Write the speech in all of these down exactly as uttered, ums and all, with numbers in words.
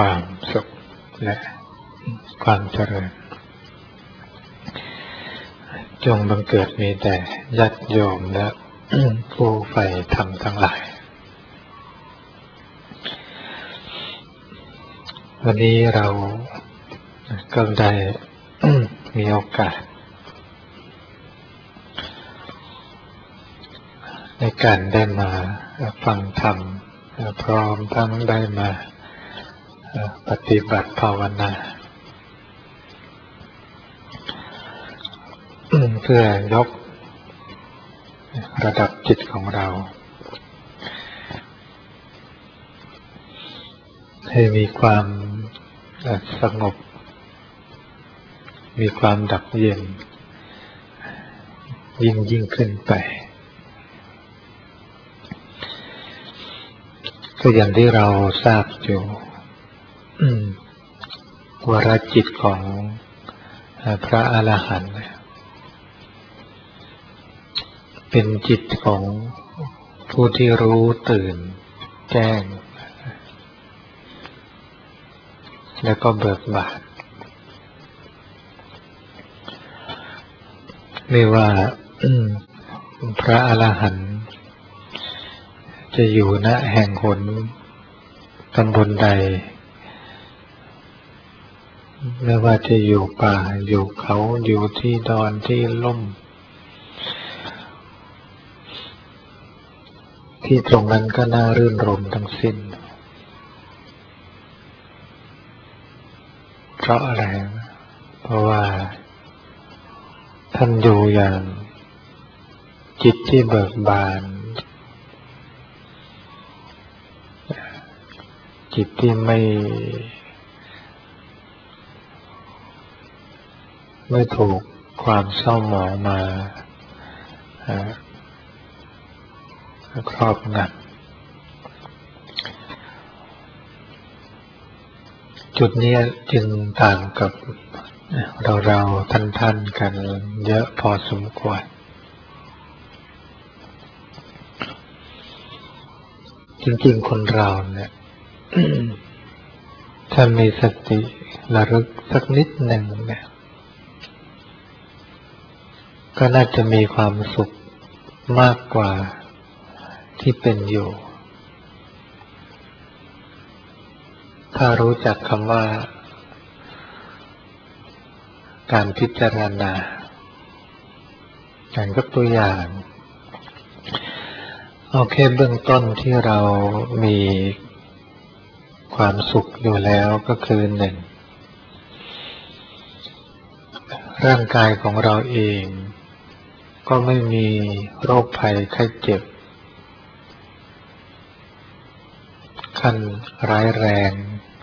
ความสุขและความเจริญจงบังเกิดมีแต่ญาติโยมและผู้ใฝ่ธรรมทั้งหลายวันนี้เราก็ได้มีโอกาสในการได้มาฟังธรรมพร้อมทั้งได้มาปฏิบัติภาวนาเพื่อยกระดับจิตของเราให้มีความสงบมีความดับเย็นยิ่งยิ่งขึ้นไปก็อย่างที่เราทราบอยู่วรจิตของพระอรหันต์เป็นจิตของผู้ที่รู้ตื่นแจ้งแล้วก็เบิกบานไม่ว่าพระอรหันต์จะอยู่ณแห่งหนตำบลใดไม่ว่าจะอยู่ป่าอยู่เขาอยู่ที่ดอนที่ล่มที่ตรงนั้นก็น่ารื่นรมทั้งสิ้นเพราะอะไรเพราะว่าท่านอยู่อย่างจิตที่เบิกบานจิตที่ไม่ไม่ถูกความเศร้าหมองมาครอบงำจุดนี้จึงต่างกับเราเราท่านท่านกันเยอะพอสมควรจริงๆคนเราเนี่ยถ้ามีสติระลึกสักนิดหนึ่งเนี่ยก็น่าจะมีความสุขมากกว่าที่เป็นอยู่ถ้ารู้จักคำว่าการพิจารณาอย่างยกตัวอย่างเอาแค่เบื้องต้นที่เรามีความสุขอยู่แล้วก็คือหนึ่งร่างกายของเราเองก็ไม่มีโรคภัยไข้เจ็บขั้นร้ายแรง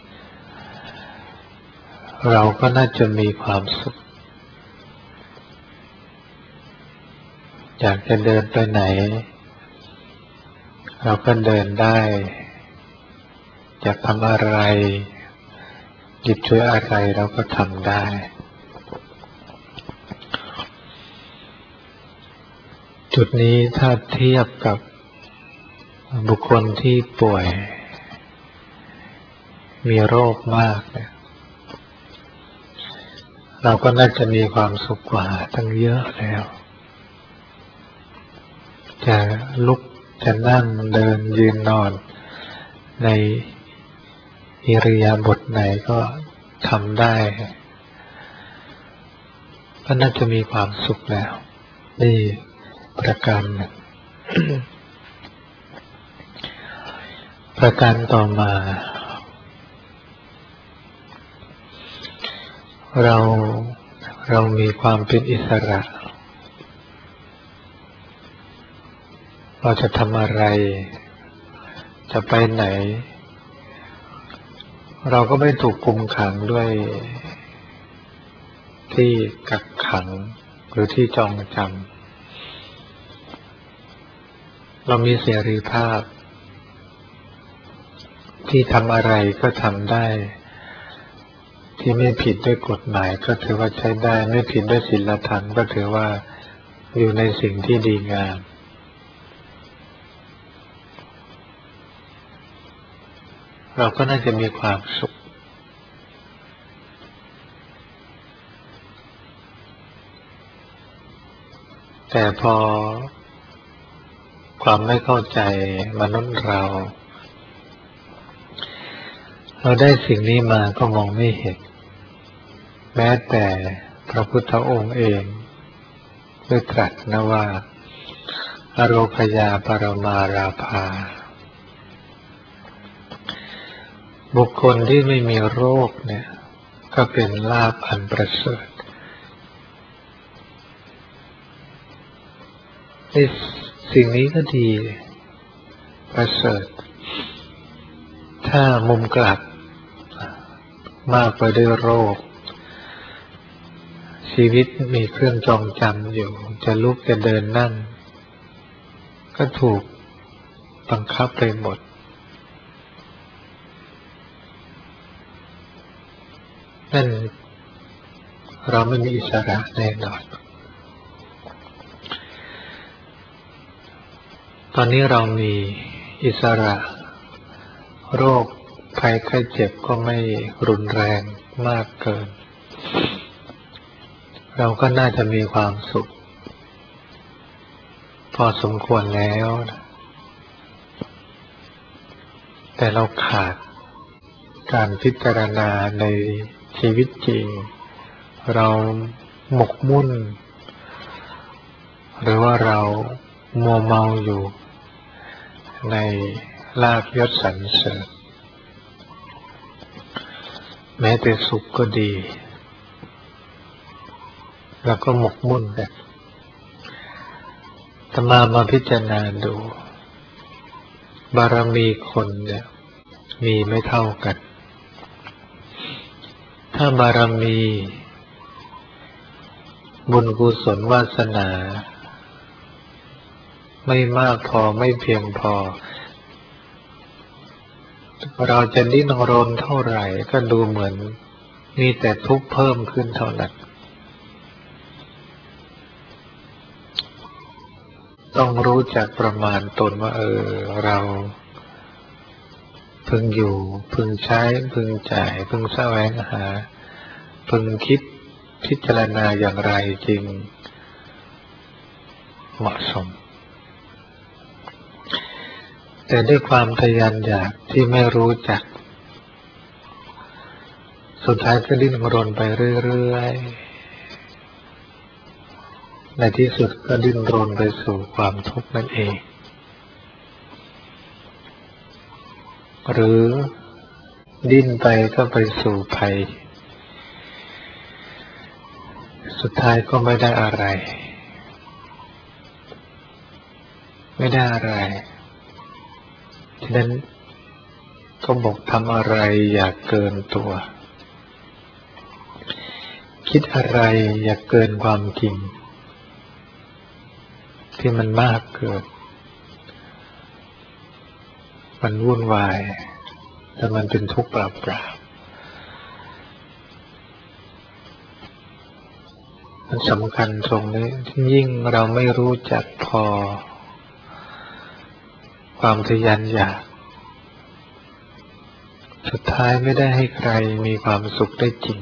เราก็น่าจะมีความสุขอยากจะเดินไปไหนเราก็เดินได้อยากทำอะไรหยิบช่วยอะไรเราก็ทำได้จุดนี้ถ้าเทียบกับบุคคลที่ป่วยมีโรคมากเนี่ยเราก็น่าจะมีความสุขกว่าตั้งเยอะแล้วจะลุกจะนั่งเดินยืนนอนในอิริยาบถไหนก็ทำได้ก็น่าจะมีความสุขแล้วนี่ประการหนึ่ง ประการต่อมาเราเรามีความเป็นอิสระเราจะทำอะไรจะไปไหนเราก็ไม่ถูกคุมขังด้วยที่กักขังหรือที่จองจำเรามีเสรีภาพที่ทำอะไรก็ทำได้ที่ไม่ผิดด้วยกฎหมายก็ถือว่าใช้ได้ไม่ผิดด้วยศีลธรรมก็ถือว่าอยู่ในสิ่งที่ดีงาม เราก็น่าจะมีความสุขแต่พอความไม่เข้าใจมนุษย์เราเราได้สิ่งนี้มาก็มองไม่เห็นแม้แต่พระพุทธองค์เองได้ตรัสนะว่าอโรคยาปรมาราภาบุคคลที่ไม่มีโรคเนี่ยก็เป็นลาภอันประเสริฐสิ่งนี้ก็ดีประเสริฐถ้ามุมกลับมากไปด้วยโรคชีวิตมีเครื่องจองจำอยู่จะลุกจะเดินนั่งก็ถูกบังคับไปหมดนั่นเราไม่มีอิสระแน่นอนตอนนี้เรามีอิสระโรคภัยไข้เจ็บก็ไม่รุนแรงมากเกินเราก็น่าจะมีความสุขพอสมควรแล้วแต่เราขาดการพิจารณาในชีวิตจริงเราหมกมุ่นหรือว่าเรามัวเมาอยู่ในลาภยศสรรเสริญแม้แต่สุขก็ดีแล้วก็หมกมุ่นกันอาตมามาพิจารณาดูบารมีคนเนี่ยมีไม่เท่ากันถ้าบารมีบุญกุศลวาสนาไม่มากพอไม่เพียงพอเราจะดิ้นรนเท่าไหร่ก็ดูเหมือนมีแต่ทุกข์เพิ่มขึ้นเท่านั้นต้องรู้จักประมาณตนว่าเออเราพึงอยู่พึงใช้พึงจ่ายพึงแสวงหาพึงคิดพิจารณาอย่างไรจึงเหมาะสมแต่ด้วยความทะยานอยากที่ไม่รู้จักสุดท้ายก็ดิ้นรนไปเรื่อยๆในที่สุดก็ดิ้นรนไปสู่ความทุกข์นั่นเองหรือดิ้นไปก็ไปสู่ภัยสุดท้ายก็ไม่ได้อะไรไม่ได้อะไรฉะนั้นก็บอกทำอะไรอย่าเกินตัวคิดอะไรอย่าเกินความจริงที่มันมากเกินมันวุ่นวายแต่มันเป็นทุกข์เปล่าๆมันสำคัญตรงนี้ยิ่งเราไม่รู้จักพอความทะยานอยากสุดท้ายไม่ได้ให้ใครมีความสุขได้จริง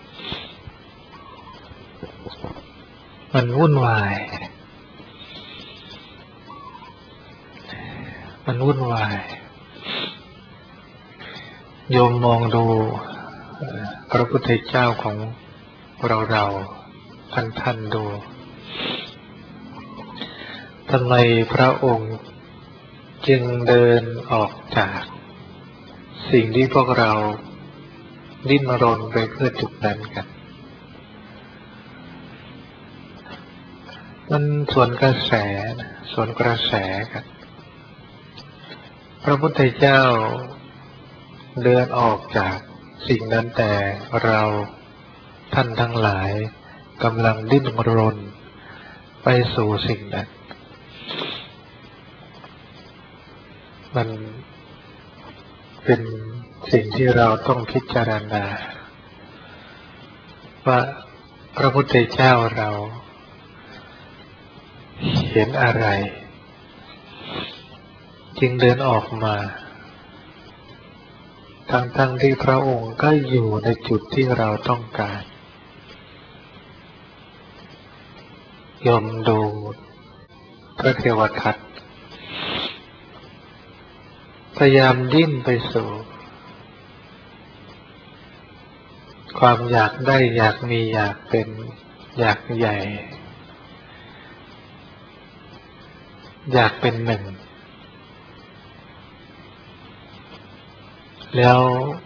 มันวุ่นวายมันวุ่นวายโยมมองดูพระพุทธเจ้าของเราเราท่านท่านดูทำไมพระองค์จึงเดินออกจากสิ่งที่พวกเราดิ้นรนไปเพื่อจุดนั้นกันมันส่วนกระแสส่วนกระแสกันพระพุทธเจ้าเดินออกจากสิ่งนั้นแต่เราท่านทั้งหลายกำลังดิ้นรนไปสู่สิ่งนั้นมันเป็นสิ่งที่เราต้องพิจารณาว่าพระพุทธเจ้าเราเห็นอะไรจึงเดินออกมาทั้งๆที่พระองค์ก็อยู่ในจุดที่เราต้องการยมดูพระเทวทัตพยายามดิ้นไปสู่ความอยากได้อยากมีอยากเป็นอยากใหญ่อยากเป็นหนึ่งแล้ว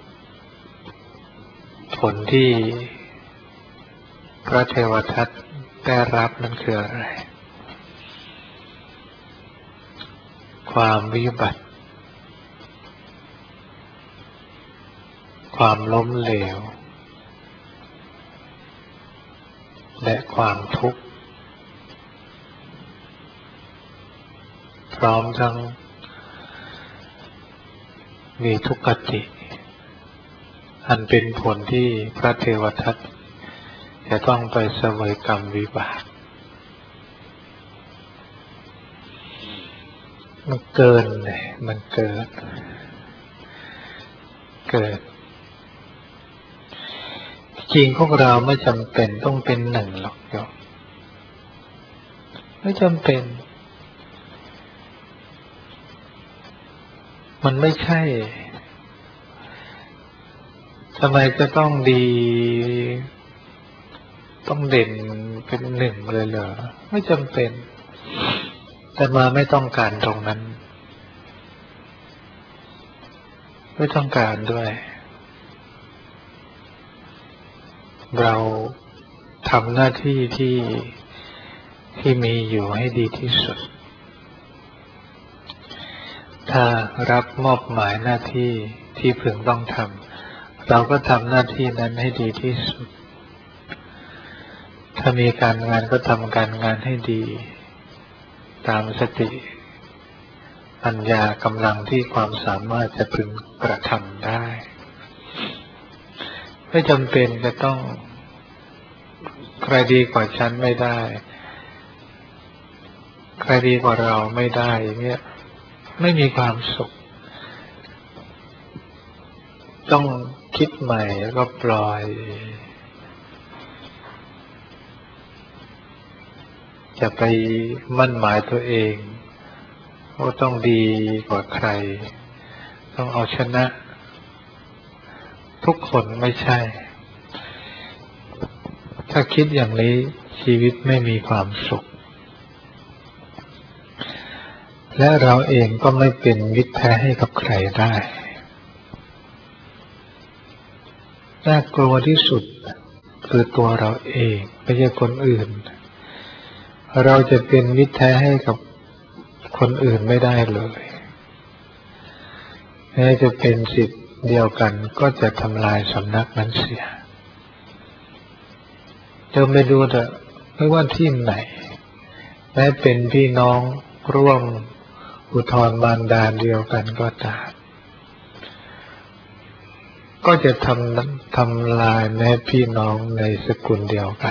ผลที่พระเทวทัตได้รับนั่นคืออะไรความวิบัติความล้มเหลวและความทุกข์พร้อมทั้งมีทุกขติอันเป็นผลที่พระเทวทัตจะต้องไปเสวยกรรมวิบากมันเกินเลยมันเกิดเกิดจริงพวกเราไม่จำเป็นต้องเป็นหนึ่งหรอกโยมไม่จำเป็นมันไม่ใช่ทำไมจะต้องดีต้องเด่นเป็นหนึ่งเลยเหรอไม่จำเป็นแต่มาไม่ต้องการตรงนั้นไม่ต้องการด้วยเราทำหน้าที่ที่ที่มีอยู่ให้ดีที่สุดถ้ารับมอบหมายหน้าที่ที่พึงต้องทำเราก็ทำหน้าที่นั้นให้ดีที่สุดถ้ามีการงานก็ทำการงานให้ดีตามสติปัญญากำลังที่ความสามารถจะพึงกระทำได้ไม่จำเป็นจะต้องใครดีกว่าฉันไม่ได้ใครดีกว่าเราไม่ได้อย่างเงี้ยไม่มีความสุขต้องคิดใหม่แล้วก็ปล่อยอย่าไปมั่นหมายตัวเองว่าต้องดีกว่าใครต้องเอาชนะทุกคนไม่ใช่ถ้าคิดอย่างนี้ชีวิตไม่มีความสุขและเราเองก็ไม่เป็นมิตรแท้ให้กับใครได้น่ากลัวที่สุดคือตัวเราเองไม่ใช่คนอื่นเราจะเป็นมิตรแท้ให้กับคนอื่นไม่ได้เลยแม้จะเป็นสิทธิ์เดียวกันก็จะทำลายสำนักนั้นเสียเราไม่ดูเถอะไม่ว่าที่ไหนแม้เป็นพี่น้องร่วมอุทธรมารดาเดียวกันก็ตามก็จะทำทำลายแม้พี่น้องในสกุลเดียวกัน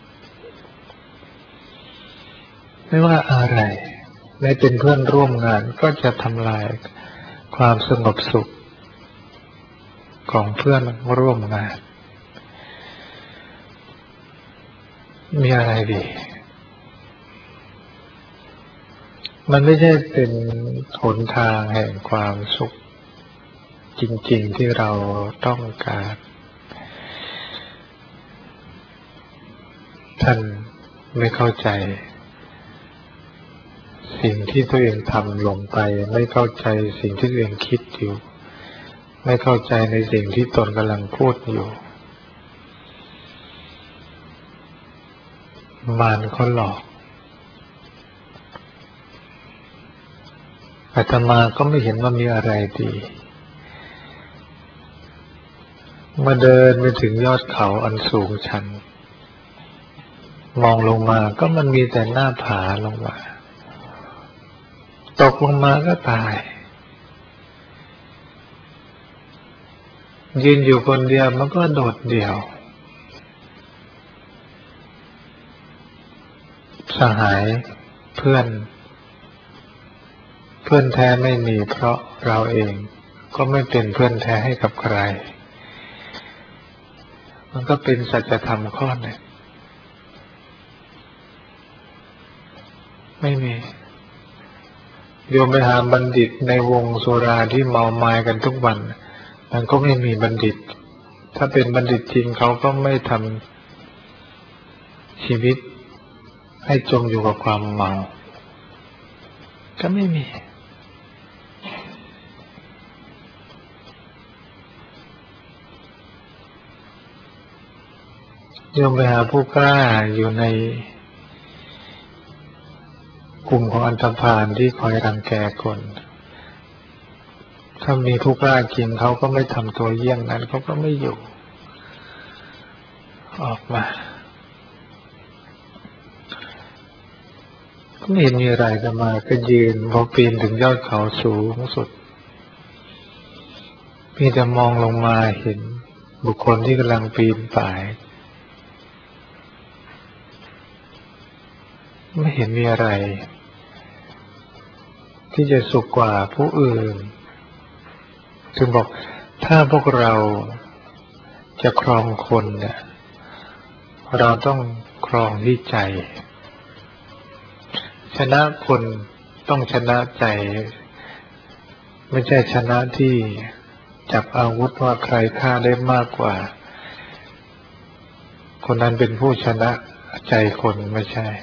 ไม่ว่าอะไรแม้เป็นเพื่อนร่วมงานก็จะทำลายความสงบสุขของเพื่อนร่วมงานมีอะไรดีมันไม่ใช่เป็นหนทางแห่งความสุขจริงๆที่เราต้องการท่านไม่เข้าใจสิ่งที่ตัวเองทำลงไปไม่เข้าใจสิ่งที่ตัวเองคิดอยู่ไม่เข้าใจในสิ่งที่ตนกำลังพูดอยู่มารเขาหลอกอาตมาก็ไม่เห็นว่ามีอะไรดีมาเดินไปถึงยอดเขาอันสูงชันมองลงมาก็มันมีแต่หน้าผาลงมาตกลงมาก็ตายยืนอยู่คนเดียวมันก็โดดเดี่ยวสหายเพื่อนเพื่อนแท้ไม่มีเพราะเราเองก็ไม่เป็นเพื่อนแท้ให้กับใครมันก็เป็นสัจธรรมข้อหนึ่งไม่มีโยมไปหาบัณฑิตในวงสุราที่เมาไม้กันทุกวันมันก็ไม่มีบัณฑิตถ้าเป็นบัณฑิตจริงเขาก็ไม่ทำชีวิตให้จมอยู่กับความเมาก็ไม่มีโยมไปหาผู้กล้าอยู่ในกลุ่มของอันธพาลที่คอยรังแกคนถ้ามีผู้กล้าจริงเขาก็ไม่ทำตัวเยี่ยงนั้นเขาก็ไม่อยู่ออกมาก็ไม่เห็นมีอะไรจะมาก็ยืนพอปีนถึงยอดเขาสูงสุดมีแต่มองลงมาเห็นบุคคลที่กำลังปีนป่ายไม่เห็นมีอะไรที่จะสุขกว่าผู้อื่นจึงบอกถ้าพวกเราจะครองคนเนี่ยเราต้องครองที่ใจชนะคนต้องชนะใจไม่ใช่ชนะที่จับอาวุธว่าใครฆ่าได้มากกว่าคนนั้นเป็นผู้ชนะใจคนไม่ใช่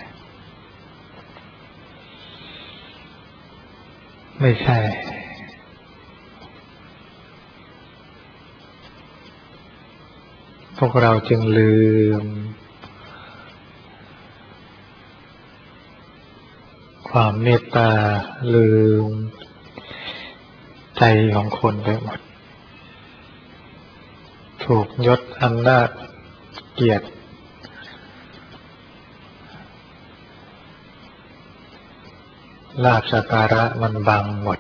ไม่ใช่พวกเราจึงลืมความเมตตาลืมใจของคนไปหมดถูกยศอำนาจเกียรติลาภสักการะมันบังหมด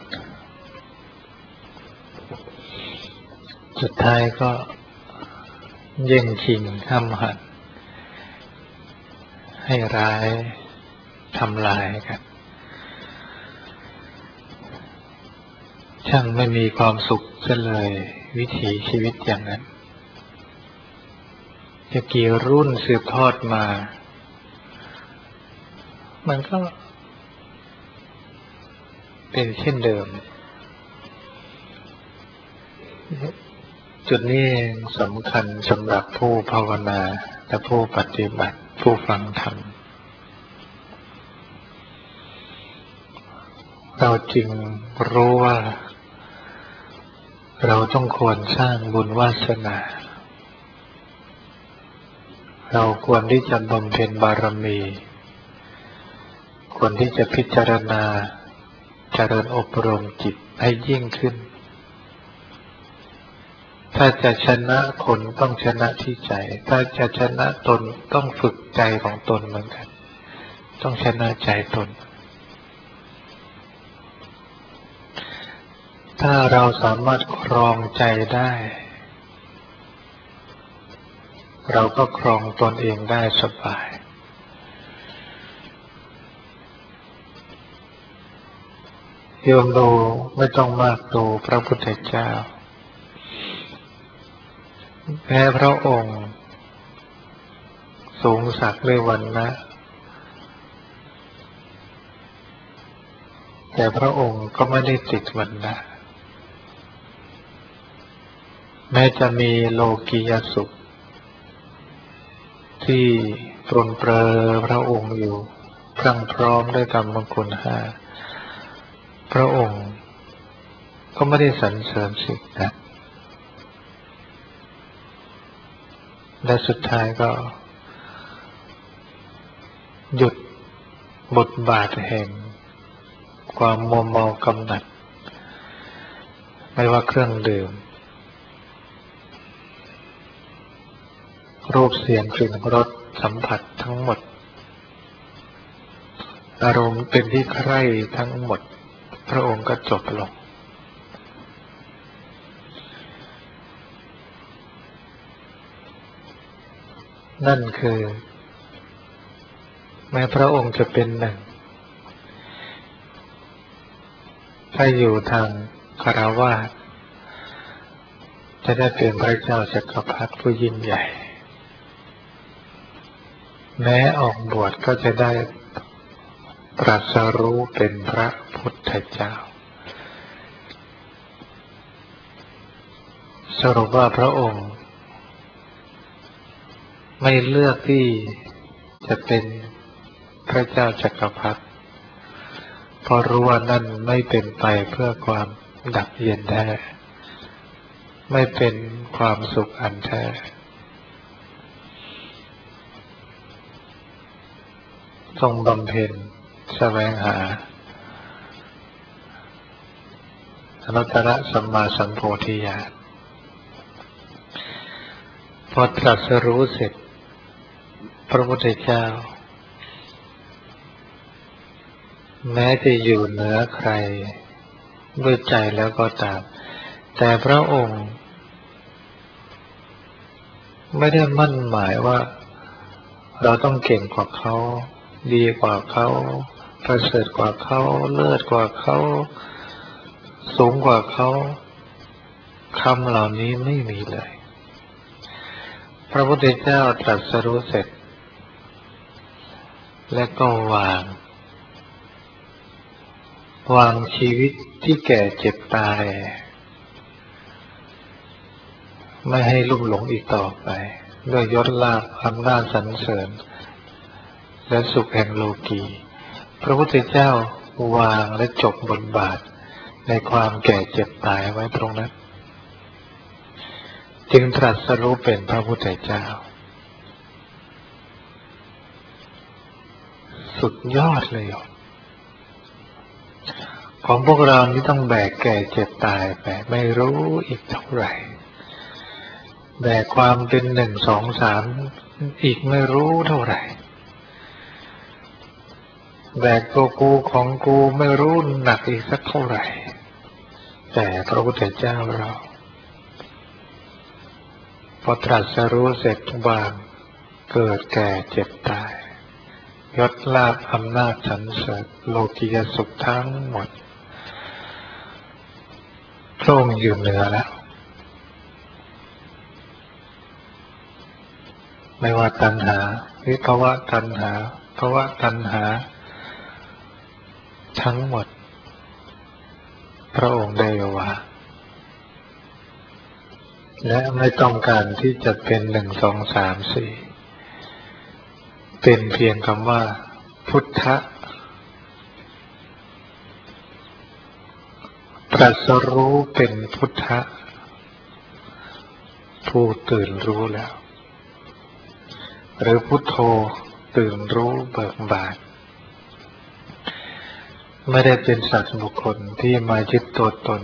สุดท้ายก็แย่งชิงห้ำหั่นให้ร้ายทำลายกันช่างไม่มีความสุขซะเลยวิถีชีวิตอย่างนั้นจะกี่รุ่นสืบทอดมามันก็เป็นเช่นเดิมจุดนี้สำคัญสำหรับผู้ภาวนาและผู้ปฏิบัติผู้ฟังธรรมเราจึงรู้ว่าเราต้องควรสร้างบุญวาสนาเราควรที่จะบำเพ็ญบารมีควรที่จะพิจารณาเจริญอบรมจิตให้ยิ่งขึ้นถ้าจะชนะคนต้องชนะที่ใจถ้าจะชนะตนต้องฝึกใจของตนเหมือนกันต้องชนะใจตนถ้าเราสามารถครองใจได้เราก็ครองตนเองได้สบายโยมดูไม่ต้องมากดูพระพุทธเจ้าแม้พระองค์สูงศักดิ์ด้วยวรรณะแต่พระองค์ก็ไม่ได้ติดวรรณะแม้จะมีโลกียสุขที่ปรนเปรอพระองค์อยู่พรั่งพร้อมด้วยกรรมคุณห้าพระองค์ก็ไม่ได้สรรเสริญสิ่งนั้นและสุดท้ายก็หยุดบทบาทแห่งความมัวเมากำหนัดไม่ว่าเครื่องดื่มรูปเสียงกลิ่นรสสัมผัสทั้งหมดอารมณ์เป็นที่ใคร่ทั้งหมดพระองค์ก็จบลงนั่นคือแม้พระองค์จะเป็นหนึ่งถ้าอยู่ทางคฤหัสถ์จะได้เป็นพระเจ้าจักรพรรดิผู้ยิ่งใหญ่แม้ออกบวชก็จะได้ตรัสรู้เป็นพระพุทธเจ้าสรุปว่าพระองค์ไม่เลือกที่จะเป็นพระเจ้าจักรพรรดิเพราะรู้ว่านั่นไม่เป็นไปเพื่อความดับเย็นแท้ไม่เป็นความสุขอันแท้ทรงบำเพ็ญแสวงหาอนุตตรสัมมาสัมโพธิญาณพอตรัสรู้เสร็จพระพุทธเจ้าแม้จะอยู่เหนือใครด้วยใจแล้วก็ตามแต่พระองค์ไม่ได้มั่นหมายว่าเราต้องเก่งกว่าเขาดีกว่าเขาประเสริฐกว่าเขาเลิศกว่าเขาสูงกว่าเขาคำเหล่านี้ไม่มีเลยพระพุทธเจ้าตรัสรู้เสร็จและก็วางวางชีวิตที่แก่เจ็บตายไม่ให้ลุ่มหลงอีกต่อไปด้วยยศลาภอำนาจสรรเสริญและสุขแห่งโลกีพระพุทธเจ้าวางและจบบทบาทในความแก่เจ็บตายไว้ตรงนั้นจึงตรัสรู้เป็นพระพุทธเจ้าสุดยอดเลยของพวกเรานี่ต้องแบกแก่เจ็บตายไปไม่รู้อีกเท่าไหร่แบกความเป็นหนึ่งสองสามอีกไม่รู้เท่าไหร่แบกตัวกูของกูไม่รู้หนักอีกสักเท่าไหร่แต่พระพุทธเจ้าเราพอตรัสรู้เสร็จวางเกิดแก่เจ็บตายยศลาภอำนาจสรรเสริญโลกียสุขทั้งหมดพระองค์อยู่เหนือแล้วไม่ว่าตัณหาวิภวะตัณหาภวะตัณหาทั้งหมดพระองค์ได้วางและไม่ต้องการที่จะเป็นหนึ่งสองสามสี่เป็นเพียงคำว่าพุทธะตรัสรู้เป็นพุทธะผู้ตื่นรู้แล้วหรือพุทโธตื่นรู้เบิกบานไม่ได้เป็นสัตว์บุคคลที่มายึดตัวตน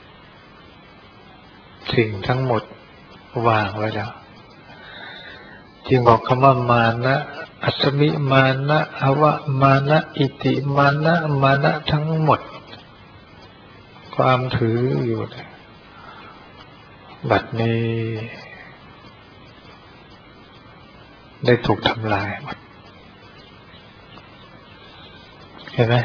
สิ่งทั้งหมดวางไว้แล้วจึงบอกคำว่ามานะอัสมิมานะอวะมานะอิติมานะมานะทั้งหมดความถืออยู่บัดนี้ได้ถูกทำลายหมดเห็นไหม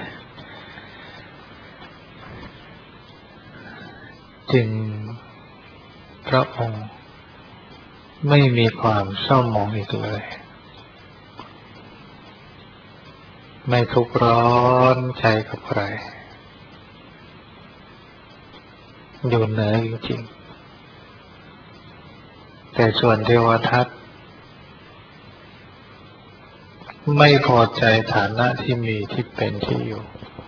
จึงพระองค์ไม่มีความเศร้าหมองอีกเลยไม่ทุกข์ร้อนใจกับใครอยู่เหนือจริงๆแต่ส่วนเทวทัตไม่พอใจฐานะที่มีที่เป็นที่อยู่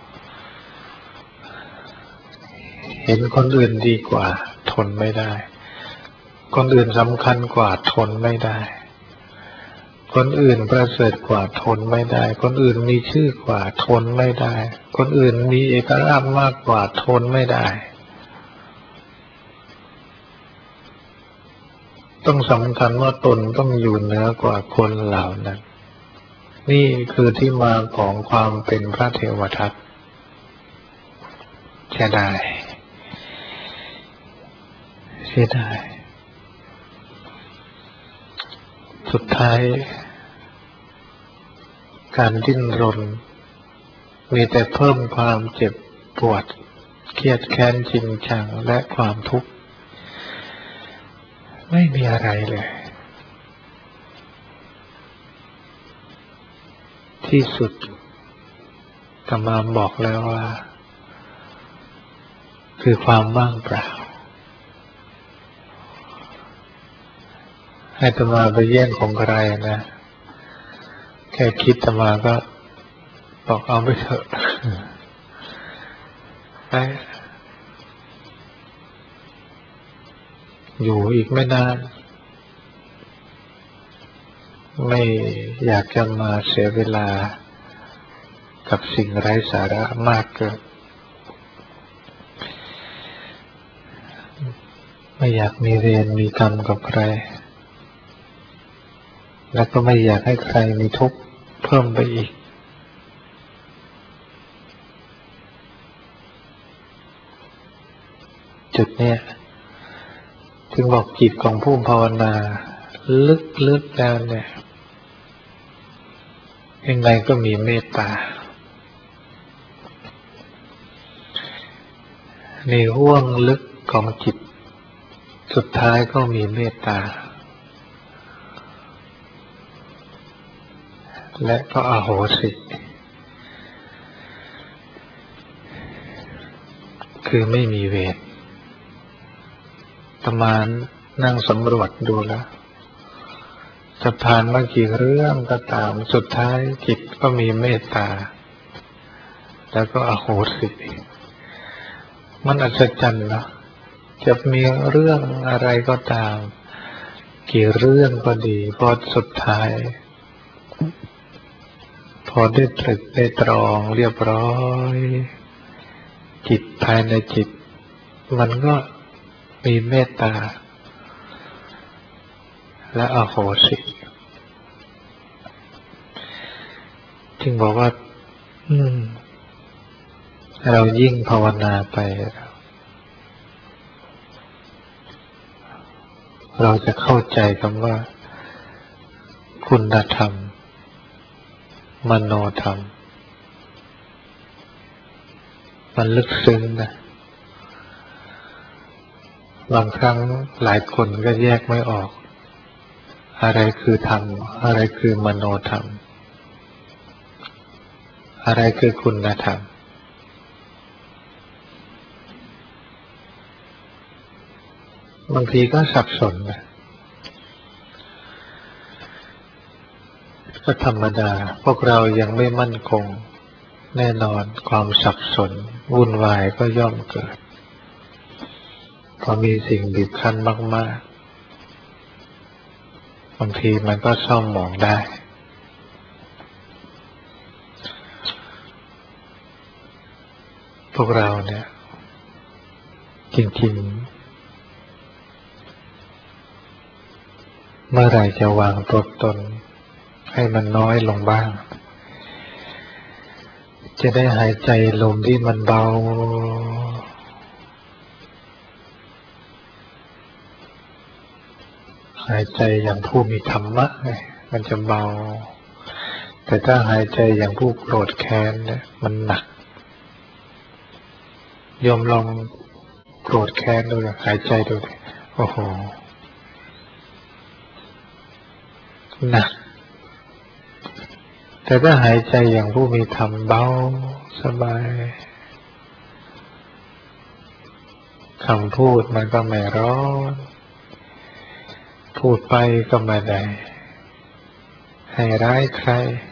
เห็นคนอื่นดีกว่าทนไม่ได้คนอื่นสำคัญกว่าทนไม่ได้คนอื่นประเสริฐกว่าทนไม่ได้คนอื่นมีชื่อกว่าทนไม่ได้คนอื่นมีเอกลักษณ์มากกว่าทนไม่ได้ต้องสำคัญว่าตนต้องอยู่เหนือกว่าคนเหล่านั้นนี่คือที่มาของความเป็นพระเทวทัตเสียดายเสียดายสุดท้ายการดิ้นรนมีแต่เพิ่มความเจ็บปวดเครียดแค้นจริงจังและความทุกข์ไม่มีอะไรเลยที่สุดอาตมาบอกแล้วว่า คือความว่างเปล่าให้อาตมาไปแย่งของใครนะแค่คิดอาตมาก็บอกเอาไปเถอะไปอยู่อีกไม่นานไม่อยากจะมาเสียเวลากับสิ่งไร้สาระมากเกินไม่อยากมีเวรมีกรรมกับใครแล้วก็ไม่อยากให้ใครมีทุกข์เพิ่มไปอีกจุดเนี้ยถึงบอกจิตของผู้ภาวนาลึกๆแล้วเนี่ยยังไงก็มีเมตตาในห้วงลึกของจิตสุดท้ายก็มีเมตตาและก็อโหสิคือไม่มีเวรประมาณนั่งสำรวจดูแล้วจะผ่านมากี่เรื่องก็ตามสุดท้ายจิตก็มีเมตตาแล้วก็อโหสิมันอัศจรรย์นะจะมีเรื่องอะไรก็ตามกี่เรื่องก็ดีพอสุดท้ายพอได้ตรึกได้ตรองเรียบร้อยจิตภายในจิตมันก็มีเมตตาและอโหสิจึงบอกว่าอืมเรายิ่งภาวนาไปเราจะเข้าใจคำว่าคุณธรรมมโนธรรมมันลึกซึ้งนะบางครั้งหลายคนก็แยกไม่ออกอะไรคือธรรมอะไรคือมโนธรรมอะไรคือคุณธรรมบางทีก็สับสนนะก็ธรรมดาพวกเรายังไม่มั่นคงแน่นอนความสับสนวุ่นวายก็ย่อมเกิดพอมีสิ่งบีบคั้นมากๆบางทีมันก็เศร้าหมองได้พวกเราเนี่ยจริงๆเมื่อไหร่จะวางตัวตนให้มันน้อยลงบ้างจะได้หายใจลมที่มันเบาหายใจอย่างผู้มีธรรมะไงมันจะเบาแต่ถ้าหายใจอย่างผู้โกรธแค้นเนี่ยมันหนักยอมลองโกรธแค้นดูหายใจดูโอ้โหหนักแต่ถ้าหายใจอย่างผู้มีธรรมเบาสบายคำพูดมันก็ไม่ร้อนพูดไปก็ไม่ได้ให้ร้ายใคร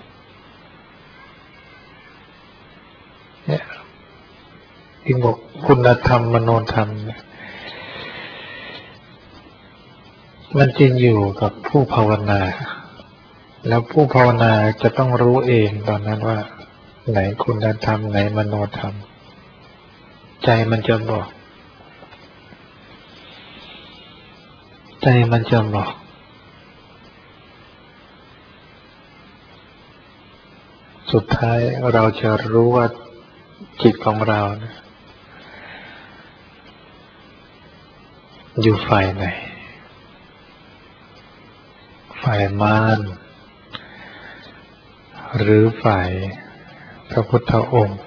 เนี่ยที่บอกคุณธรรมมโนธรรมมันจริงอยู่กับผู้ภาวนาแล้วผู้ภาวนาจะต้องรู้เองตอนนั้นว่าไหนคุณธรรมไหนมโนธรรมใจมันจะบอกใจมันจะบอกสุดท้ายเราจะรู้ว่าจิตของเรานะอยู่ฝ่ายไหนฝ่ายมารหรือฝ่ายพระพุทธองค์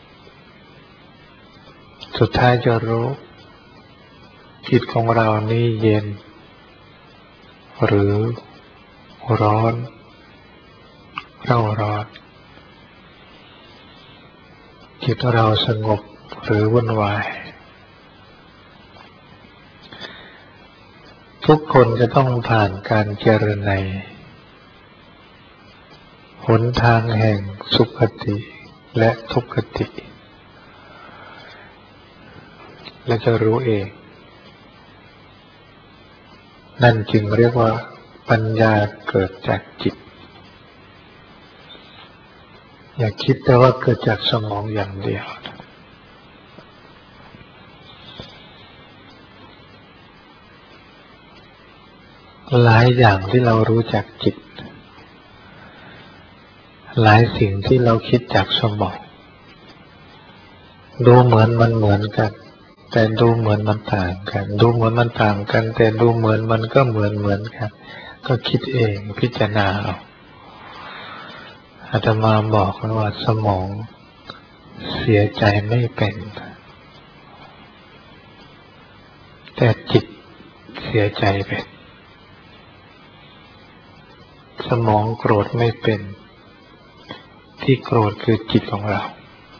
สุดท้ายจะรู้จิตของเรานี่เย็นหรือร้อนเร่าร้อนจิตเราสงบหรือวุ่นวายทุกคนจะต้องผ่านการเจริญในหนทางแห่งสุขติและทุกขติและจะรู้เองนั่นจึงเรียกว่าปัญญาเกิดจากจิตอย่าคิดแต่ว่าเกิดจากสมองอย่างเดียวหลายอย่างที่เรารู้จากจิตหลายสิ่งที่เราคิดจากสมองดูเหมือนมันเหมือนกันแต่ดูเหมือนมันต่างกันดูเหมือนมันต่างกันแต่ดูเหมือนมันก็เหมือนเหมือนกันก็คิดเองพิจารณาเอาอาตมาบอกแล้วว่าสมองเสียใจไม่เป็นแต่จิตเสียใจเป็นสมองโกรธไม่เป็นที่โกรธคือจิตของเรา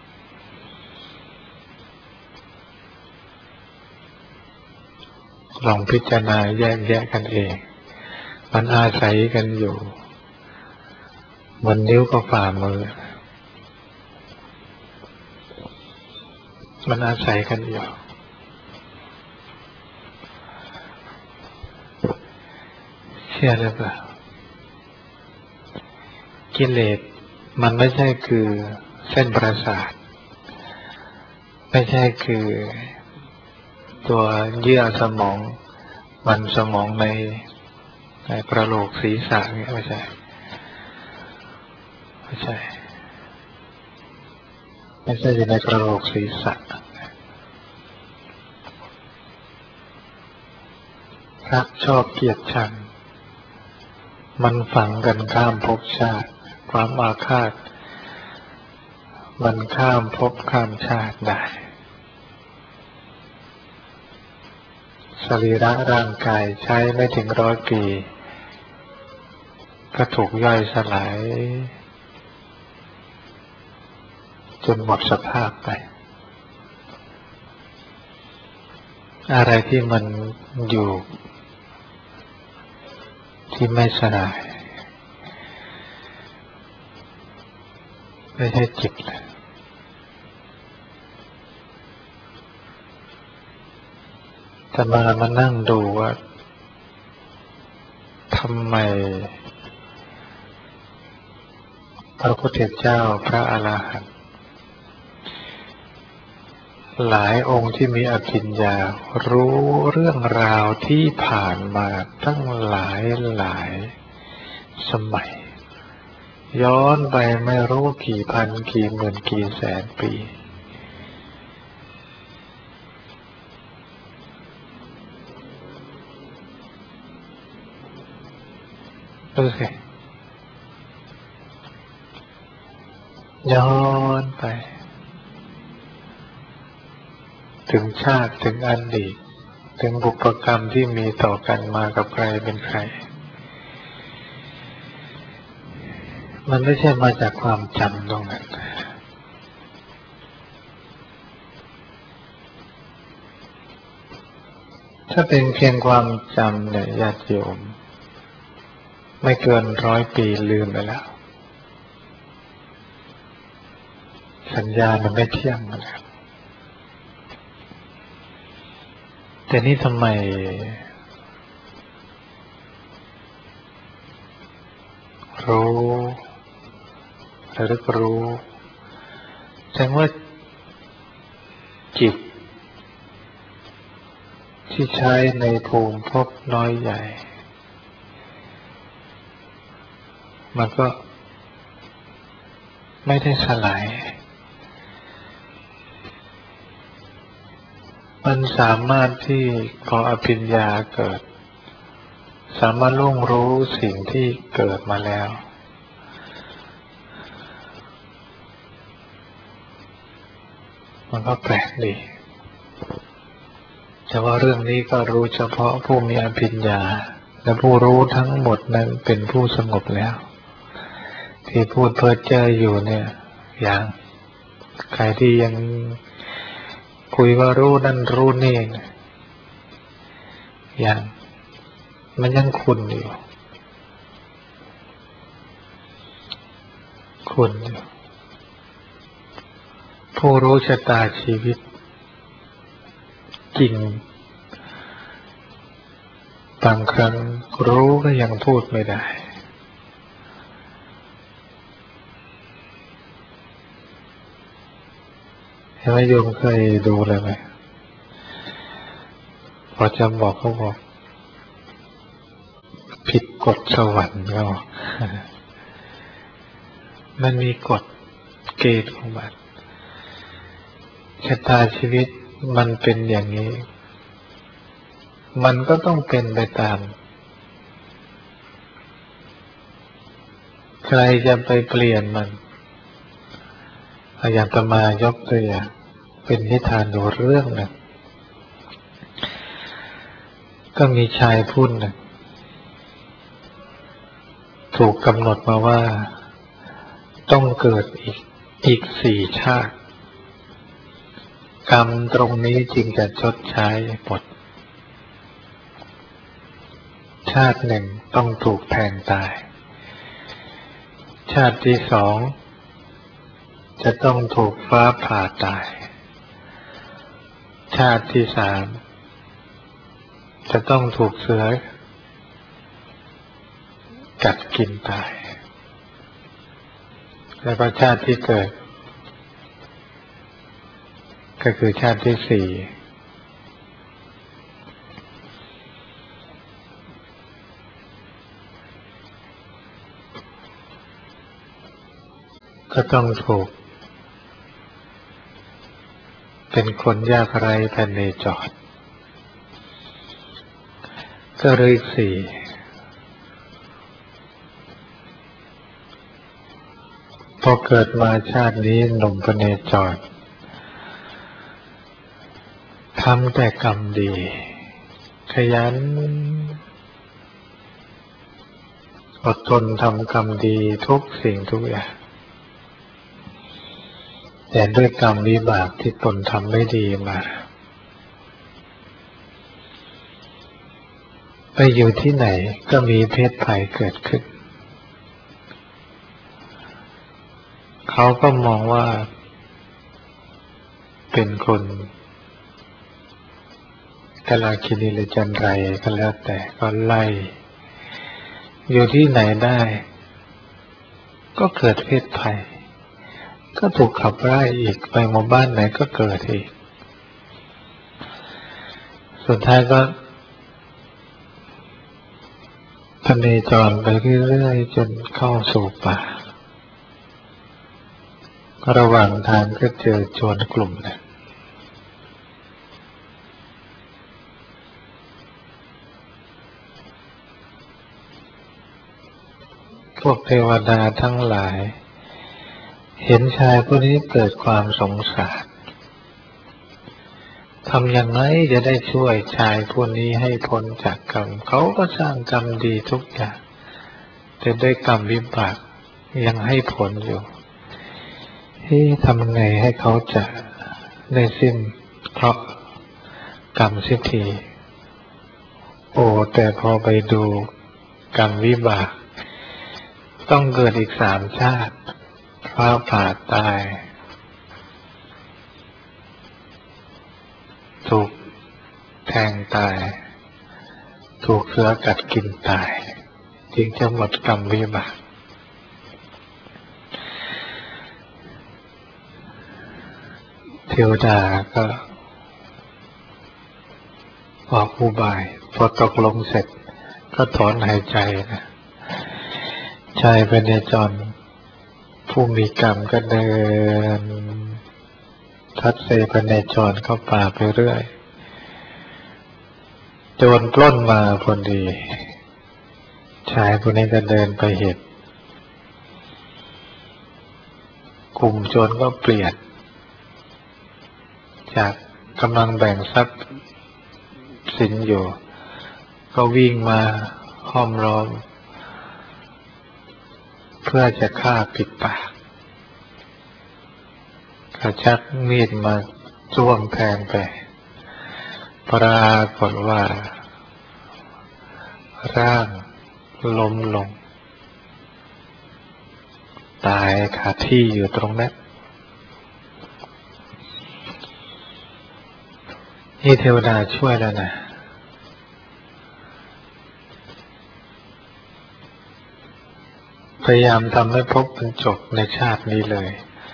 ลองพิจารณาแยกแยะกันเองมันอาศัยกันอยู่เหมือนนิ้วกับฝ่ามือมันอาศัยกันอยู่เชื่อหรือเปล่ากิเลสมันไม่ใช่คือเส้นประสาทไม่ใช่คือตัวเยื่อสมองมันสมองในในกระโหลกศีรษะเนี่ยไม่ใช่ไม่ใช่ไม่ใช่อยู่ในกระโหลกศีรษะรักชอบเกลียดชังมันฝังกันข้ามภพชาติความอาฆาตมันข้ามภพข้ามชาติได้สรีระร่างกายใช้ไม่ถึงร้อยปีก็ถูกย่อยสลายจนหมดสภาพไปอะไรที่มันอยู่ที่ไม่สลายไม่ใช่จิตแต่มามานั่งดูว่าทำไมพระพุทธเจ้าพระอรหันต์หลายองค์ที่มีอภิญญารู้เรื่องราวที่ผ่านมาตั้งหลายหลายสมัยย้อนไปไม่รู้กี่พันกี่หมื่นกี่แสนปีดูสิย้อนไปถึงชาติถึงอดีตถึงบุพกรรมที่มีต่อกันมากับใครเป็นใครมันไม่ใช่มาจากความจำตรงนั้นถ้าเป็นเพียงความจำเนี่ยญาติโยมไม่เกินร้อยปีลืมไปแล้วสัญญามันไม่เที่ยงแล้วแต่นี่ทำไมรู้ระลึกรู้แสดงว่าจิตที่ใช้ในภูมิภพน้อยใหญ่มันก็ไม่ได้สลายมันสามารถที่พออภิญญาเกิดสามารถล่วงรู้สิ่งที่เกิดมาแล้วมันก็แปลกดีแต่ว่าเรื่องนี้ก็รู้เฉพาะผู้มีอภิญญาและผู้รู้ทั้งหมดนั้นเป็นผู้สงบแล้วที่พูดเพ้อเจ้ออยู่เนี่ยอย่างใครที่ยังคุยว่ารู้นั่นรู้นี่ยังมันยังคุณอยู่คุณอยู่ผู้รู้ชะตาชีวิตจริงบางครั้งรู้ก็ยังพูดไม่ได้เห็นไหมโยมเคยดูเลยไหมพอจะบอกเขาบอกผิดกฎสวรรค์ก็มันมีกฎเกณฑ์ของมันชะตาชีวิตมันเป็นอย่างนี้มันก็ต้องเป็นไปตามใครจะไปเปลี่ยนมันอย่างอาตมายกตัวอย่างเป็นนิทานอยู่เรื่องหนึ่งก็มีชายผู้หนึ่งถูกกำหนดมาว่าต้องเกิดอีกอีกสี่ชาติกรรมตรงนี้จึงจะชดใช้หมดชาติหนึ่งต้องถูกแทงตายชาติที่สองจะต้องถูกฟ้าผ่าตายชาติที่สามจะต้องถูกเสือกัดกินตายแล้วก็ชาติที่เกิดก็คือชาติที่สี่ก็ต้องถูกเป็นคนยากไร้พเนจรก็เลยสี่พอเกิดมาชาตินี้หนุ่มพเนจรทำแต่กรรมดีขยันอดทนทำกรรมดีทุกสิ่งทุกอย่างแต่ด้วยกรรมวิบากที่ตนทำไม่ดีมาไปอยู่ที่ไหนก็มีเพศภัยเกิดขึ้นเขาก็มองว่าเป็นคนกาลาคินีหรือจันไรก็แล้วแต่ก็ไล่อยู่ที่ไหนได้ก็เกิดเพศภัยก็ถูกขับไล่อีกไปหมู่บ้านไหนก็เกิดอีกสุดท้ายก็พเนจรไปเรื่อยๆจนเข้าสู่ป่าระหว่างทางก็เจอโจรกลุ่มหนึ่งพวกเทวดาทั้งหลายเห็นชายผู้นี้เกิดความสงสารทำอย่างไรจะได้ช่วยชายผู้นี้ให้พ้นจากกรรมเขาก็สร้างกรรมดีทุกอย่างแต่ด้วยกรรมวิบากยังให้ผลอยู่ที่ทำไงให้เขาจะได้สิ้นเคราะห์กรรมเสียทีโอ้แต่พอไปดูกรรมวิบากต้องเกิดอีกสามชาติฟ้าผ่าตายถูกแทงตายถูกเสือกัดกินตายจึงจะหมดกรรมวิบากเทวดาก็ออกอุบายพอตกลงเสร็จก็ถอนหายใจนะชายพเนจรผู้มีกรรมก็เดินทัดเซพเนจรเข้าป่าไปเรื่อยโจรปล้นมาพอดีชายผู้นี้ก็เดินไปเห็นกลุ่มโจรก็เปลี่ยนจากกำลังแบ่งทรัพย์สินอยู่ก็วิ่งมาห้อมล้อมเพื่อจะฆ่าปิดปากก็ชักมีดมาจ้วงแทงไปปรากฏว่าร่างล้มลงตายคาที่อยู่ตรงนั้นนี่เทวดาช่วยแล้วนะพยายามทำให้พบมันจบในชาตินี้เลย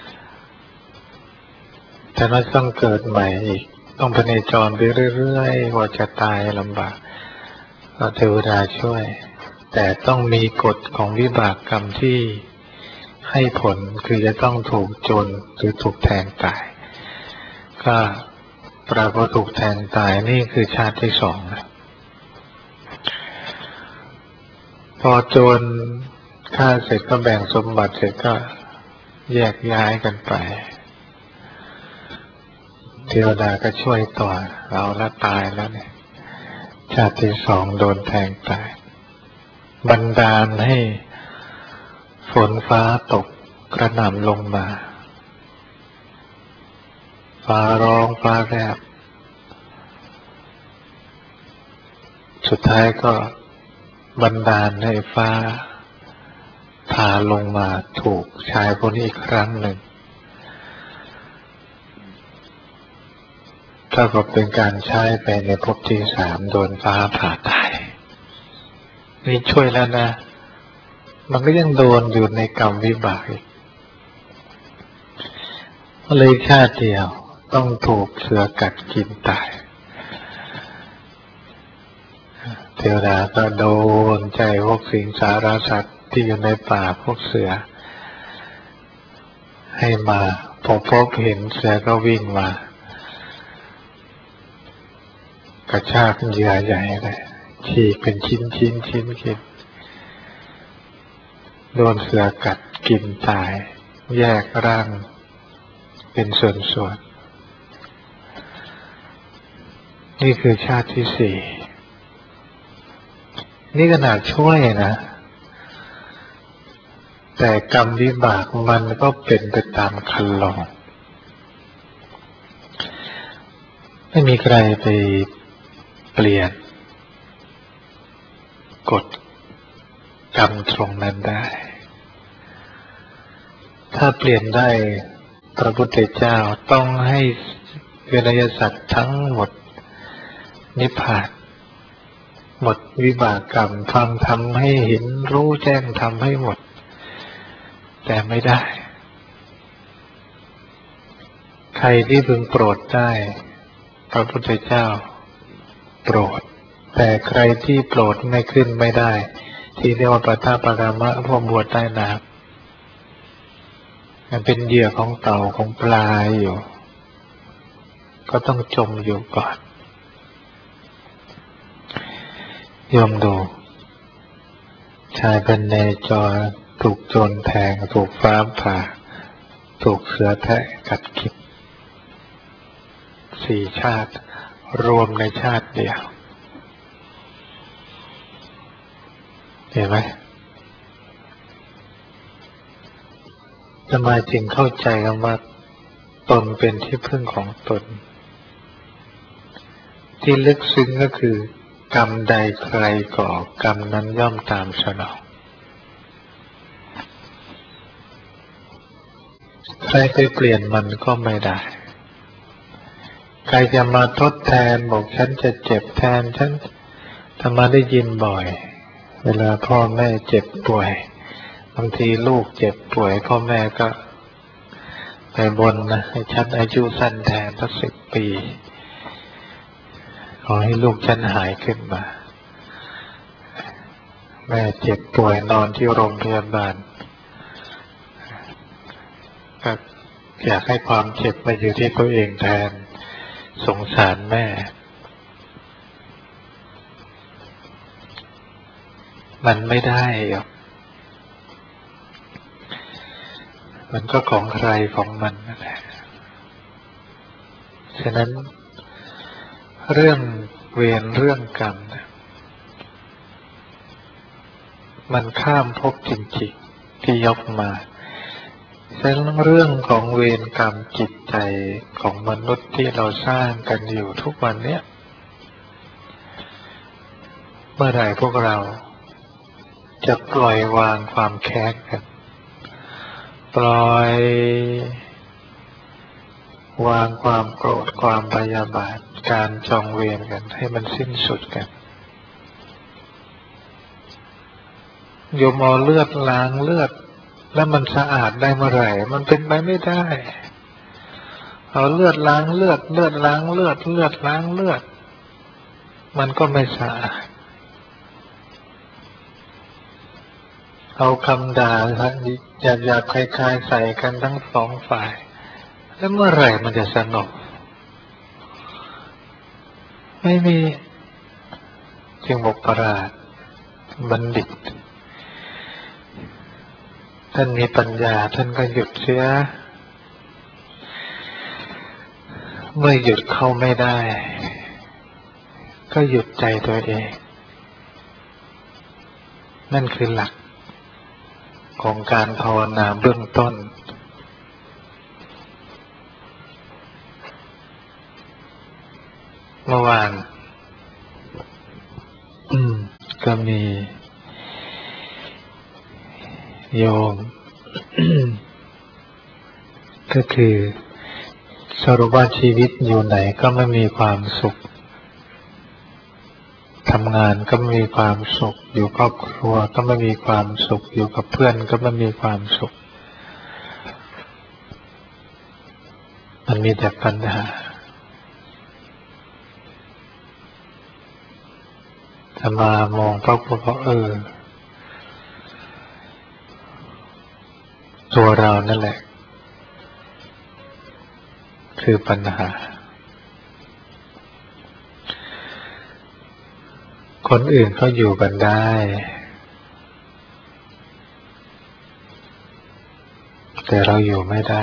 แต่ว่าต้องเกิดใหม่อีกต้องพเนจรไปเรื่อยๆกว่าจะตายลำบากเทวดาช่วยแต่ต้องมีกฎของวิบากกรรมที่ให้ผลคือจะต้องถูกโจรหรือถูกแทงตายก็ปรากฏถูกแทงตายนี่คือชาติที่สองนะพอโจรฆ่าเสร็จก็แบ่งสมบัติเสร็จก็แยกย้ายกันไปเทวดาก็ช่วยต่อเราละตายแล้วเนี่ยชาติที่สองโดนแทงตายบันดาลให้ฝนฟ้าตกกระหน่ำลงมาฟ้าร้องฟ้าแลบสุดท้ายก็บันดาลให้ฟ้าผ่าลงมาถูกชายคนนี้อีกครั้งหนึ่งถ้าก็เป็นการใช้ไปในภพที่สามโดนฟ้าผ่าตายนี่ช่วยแล้วนะมันก็ยังโดนอยู่ในกรรมวิบากอีกเลยชาติเดียวต้องถูกเสือกัดกินตายเทวดาก็โดนใจพวกสิงสารสัตว์ที่อยู่ในป่าพวกเสือให้มาพอพบเห็นเสือก็วิ่งมากระชากเหยื่อใหญ่เลยฉีกเป็นชิ้นชิ้นชิ้นกินโดนเสือกัดกินตายแยกร่างเป็นส่วนๆนี่คือชาติที่สี่นี่ขนาดช่วยนะแต่กรรมวิบากมันก็เป็นไปตามคันลองไม่มีใครไปเปลี่ยนกฎกรรมตรงนั้นได้ถ้าเปลี่ยนได้พระพุทธเจ้าต้องให้เวนยสัตว์ทั้งหมดนิพพานหมดวิบากกรรมฟังทำให้เห็นรู้แจ้งทำให้หมดแต่ไม่ได้ใครที่พึงโปรดได้พระพุทธเจ้าโปรดแต่ใครที่โปรดไม่ขึ้นไม่ได้ที่เรียกว่าปทาปรามะพวกบวชใต้น้ำมันเป็นเหยื่อของเต่าของปลาอยู่ก็ต้องจมอยู่ก่อนยอมดูชายเป็นเนจรถูกโจรแทงถูกฟ้าผ่าถูกเสือแทะกัดกินสี่ชาติรวมในชาติเดียวเห็นไหมจะมาจึงเข้าใจคำว่าตนเป็นที่พึ่งของตนที่ลึกซึ้งก็คือกรรมใดใครก่อกรรมนั้นย่อมตามสนองใครไปเปลี่ยนมันก็ไม่ได้ใครจะมาทดแทนบอกฉันจะเจ็บแทนฉันทำมาได้ยินบ่อยเวลาพ่อแม่เจ็บป่วยบางทีลูกเจ็บป่วยพ่อแม่ก็ไปบนนะให้ฉันอายุสั้นแทนสักสิบปีขอให้ลูกฉันหายขึ้นมาแม่เจ็บป่วยนอนที่โรงพยาบาลก็อยากให้ความเจ็บมาอยู่ที่ตัวเองแทนสงสารแม่มันไม่ได้หรอกมันก็ของใครของมันนั่นแหละฉะนั้นเรื่องเวรเรื่องกรรมมันข้ามภพจริงๆที่ยกมาเป็นเรื่องของเวรกรรมจิตใจของมนุษย์ที่เราสร้างกันอยู่ทุกวันเนี้ยเมื่อไหร่พวกเราจะปล่อยวางความแค้นกันปล่อยวางความโกรธความพยาบาทการจองเวรกันให้มันสิ้นสุดกันโยมเอาเลือดล้างเลือดแล้วมันสะอาดได้เมื่อไหร่มันเป็นไปไม่ได้เอาเลือดล้างเลือดเลือดล้างเลือดเลือดล้างเลือดมันก็ไม่สะอาดเอาคำด่าหยาบหยาบคล้ายๆใส่กันทั้งสองฝ่ายแล้วเมื่อไหร่มันจะสงบไม่มีจึงบอกปราชญ์บัณฑิตท่านมีปัญญาท่านก็หยุดเสียเมื่อหยุดเข้าไม่ได้ก็หยุดใจตัวเองนั่นคือหลักของการภาวนาเบื้องต้นเมื่อวานก็มีโยม ก็คือสรุปว่าชีวิตอยู่ไหนก็ไม่มีความสุขทำงานก็ไม่มีความสุขอยู่ครอบครัวก็ไม่มีความสุขอยู่กับเพื่อนก็ไม่มีความสุขมันมีแต่ปัญหาจะมามองก็เพราะเออตัวเรานั่นแหละคือปัญหาคนอื่นเขาอยู่กันได้แต่เราอยู่ไม่ได้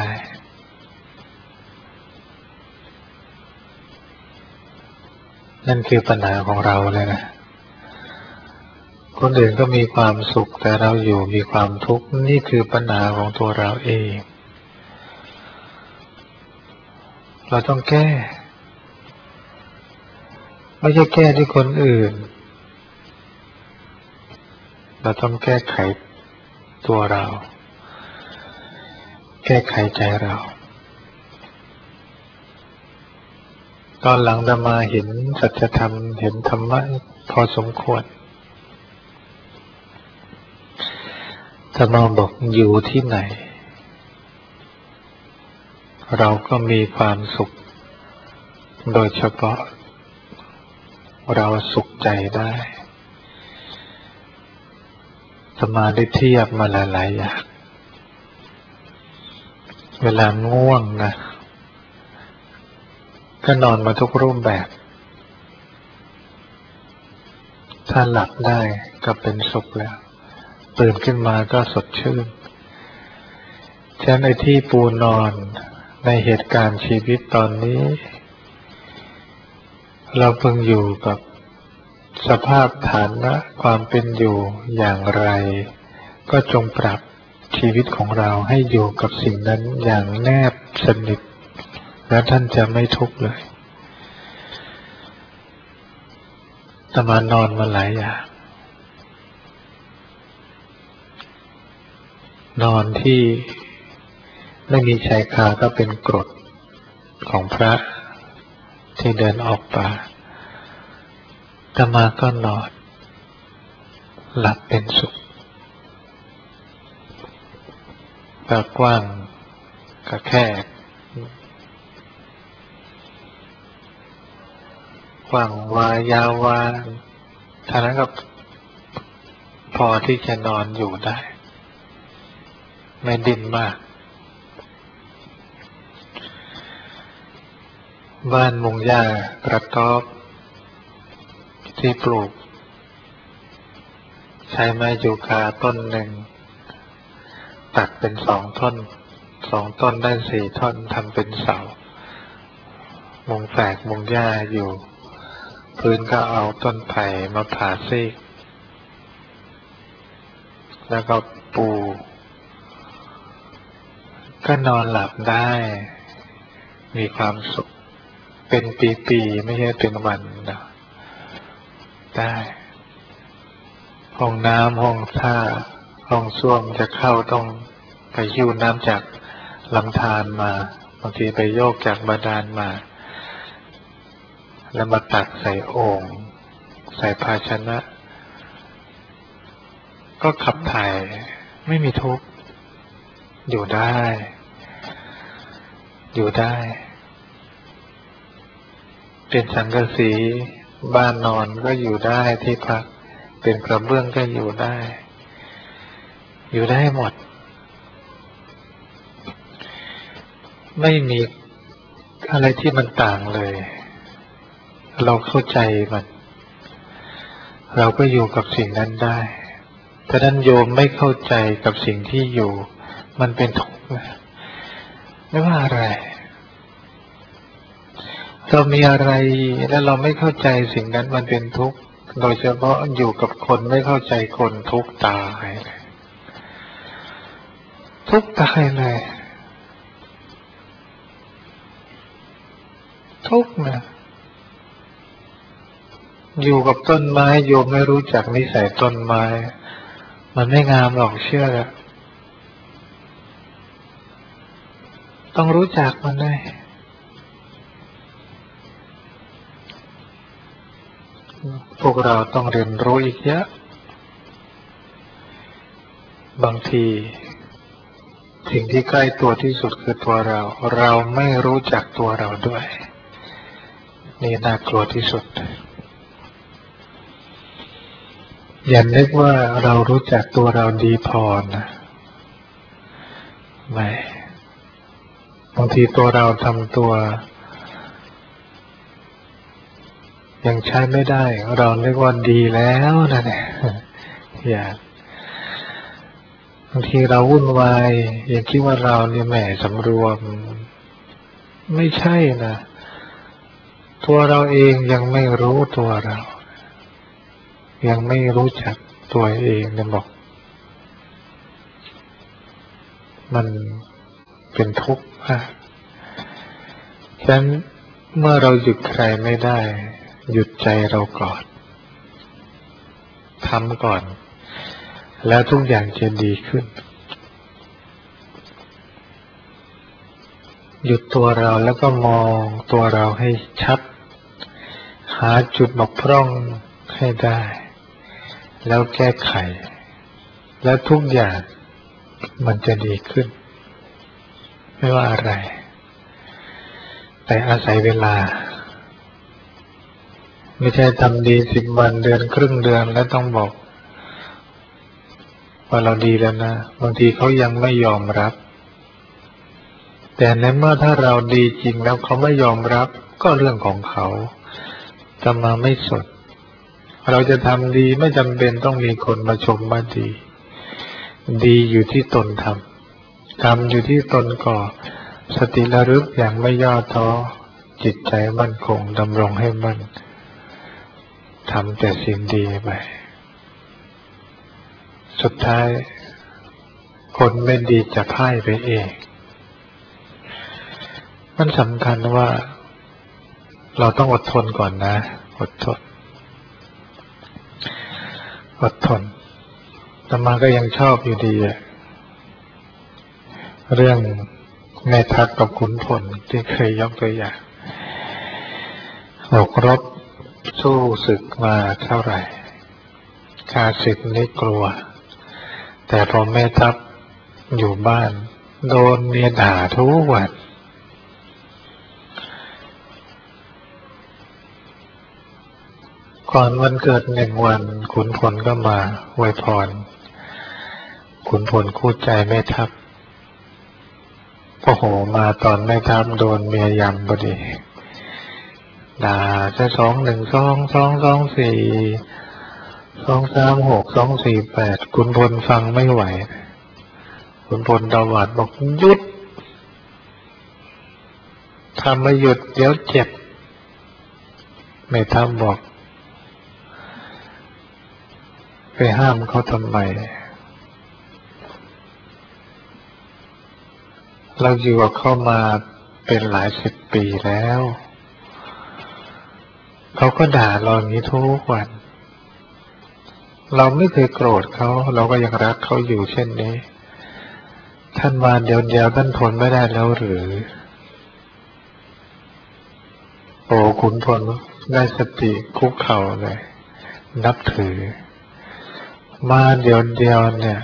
นั่นคือปัญหาของเราเลยนะคนอื่นก็มีความสุขแต่เราอยู่มีความทุกข์นี่คือปัญหาของตัวเราเองเราต้องแก้ไม่ใช่แก้ที่คนอื่นเราต้องแก้ไขตัวเราแก้ไขใจเราตอนหลังจะมาเห็นสัจธรรมเห็นธรรมะพอสมควรจะมาบอกอยู่ที่ไหนเราก็มีความสุขโดยเฉพาะเราสุขใจได้จะมาได้เทียบมาหลายๆอย่างเวลาง่วงนะก็นอนมาทุกรูปแบบถ้าหลับได้ก็เป็นสุขแล้วตื่นขึ้นมาก็สดชื่นฉะนั้นไอ้ที่ปูนอนในเหตุการณ์ชีวิตตอนนี้เราเพิ่งอยู่กับสภาพฐานะความเป็นอยู่อย่างไรก็จงปรับชีวิตของเราให้อยู่กับสิ่งนั้นอย่างแนบสนิทและท่านจะไม่ทุกข์เลยแต่มานอนมาหลายอย่างนอนที่ไม่มีชายคาก็เป็นกรดของพระที่เดินออกป่าแต่มาก็นอนหลับเป็นสุขก็กว้างก็แคบกว้างวายาววาท่านั้นก็พอที่จะนอนอยู่ได้ไม่ดิ้นมากบ้านมุงหญ้ากระต๊อบที่ปลูกใช้ไม้ยูคาต้นหนึ่งตัดเป็นสองท่อนสองต้นได้สี่ท่อนทำเป็นเสามุงแฝกมุงหญ้าอยู่พื้นก็เอาต้นไผ่มาผ่าซีกแล้วก็ปูก็นอนหลับได้มีความสุขเป็นปีๆไม่ใช่เป็นวันนะได้ห้องน้ำห้องท่าห้องส้วมจะเข้าต้องไปหิ้วน้ำจากลำธารมาบางทีไปโยกจากบาดาลมาแล้วมาตักใส่โอ่งใส่ภาชนะก็ขับถ่ายไม่มีทุกข์อยู่ได้อยู่ได้เป็นสังกะสีบ้านนอนก็อยู่ได้ที่พักเป็นกระเบื้องก็อยู่ได้อยู่ได้หมดไม่มีอะไรที่มันต่างเลยเราเข้าใจมันเราก็อยู่กับสิ่งนั้นได้แต่ท่านโยมไม่เข้าใจกับสิ่งที่อยู่มันเป็นทุกข์นะไม่ว่าอะไรเรามีอะไรแล้วเราไม่เข้าใจสิ่งนั้นมันเป็นทุกข์โดยเฉพาะอยู่กับคนไม่เข้าใจคนทุกข์ตายเลยทุกข์ตายเลยทุกข์นะอยู่กับต้นไม้โยมไม่รู้จักนิสัยต้นไม้มันไม่งามหรอกเชื่อแล้วต้องรู้จักมันได้พวกเราต้องเรียนรู้อีกเยอะบางทีสิ่งที่ใกล้ตัวที่สุดคือตัวเราเราไม่รู้จักตัวเราด้วยนี่น่ากลัวที่สุดอย่านึกว่าเรารู้จักตัวเราดีพอนะไม่บางทีตัวเราทำตัวยังใช้ไม่ได้เราเรียกว่าดีแล้วนะเนี่ยอย่าบางทีเราวุ่นวายยังคิดว่าเราเนี่ยแหมสำรวมไม่ใช่นะตัวเราเองยังไม่รู้ตัวเรายังไม่รู้จักตัวเองเนี่ยบอกมันเป็นทุกข์มากฉะนั้นเมื่อเราหยุดใครไม่ได้หยุดใจเราก่อนทำก่อนแล้วทุกอย่างจะดีขึ้นหยุดตัวเราแล้วก็มองตัวเราให้ชัดหาจุดบกพร่องให้ได้แล้วแก้ไขแล้วทุกอย่างมันจะดีขึ้นไม่ว่าอะไรแต่อาศัยเวลาไม่ใช่ทำดีสิบวันเดือนครึ่งเดือนแล้วต้องบอกว่าเราดีแล้วนะบางทีเขายังไม่ยอมรับแต่ในเมื่อถ้าเราดีจริงแล้วเขาไม่ยอมรับก็เรื่องของเขาจะมาไม่สนเราจะทำดีไม่จำเป็นต้องมีคนมาชมว่าดีดีอยู่ที่ตนทำทำอยู่ที่ตนก่อสติระลึกอย่างไม่ย่อท้อจิตใจมั่นคงดำรงให้มั่นทำแต่สิ่งดีไปสุดท้ายคนไม่ดีจะพ่ายไปเองมันสำคัญว่าเราต้องอดทนก่อนนะอดทนอดทนแต่มาก็ยังชอบอยู่ดีอะเรื่องแม่ทัพกับขุนพลที่เคยยกตัวอย่างออกรบสู้ศึกมาเท่าไหร่ข้าศึกนี่กลัวแต่พอแม่ทัพอยู่บ้านโดนเมียด่าทุกวันก่อนวันเกิดหนึ่งวันขุนพลก็มาอวยพรขุนพลคู่ใจแม่ทัพโอ้โหมาตอนแม่ทัพโดนเมียยำพอดีด่าจะสองหนึ่งสองสองสองสี่สองสามหกสองสี่แปดขุนพลฟังไม่ไหวขุนพลตวาดบอกหยุดทำไม่หยุดเดี๋ยวเจ็บแม่ทัพบอกไปห้ามเขาทำไมเราอยู่กับเขามาเป็นหลายสิบปีแล้วเขาก็ด่าเราอย่างนี้ทุกวันเราไม่เคยโกรธเขาเราก็ยังรักเขาอยู่เช่นนี้ท่านมาเดี๋ยวเดียวท่านทนไม่ได้แล้วหรือโอ้ขุนพลได้สติคุกเข่าเลยนับถือมาเดี๋ยวเดียวเนี่ย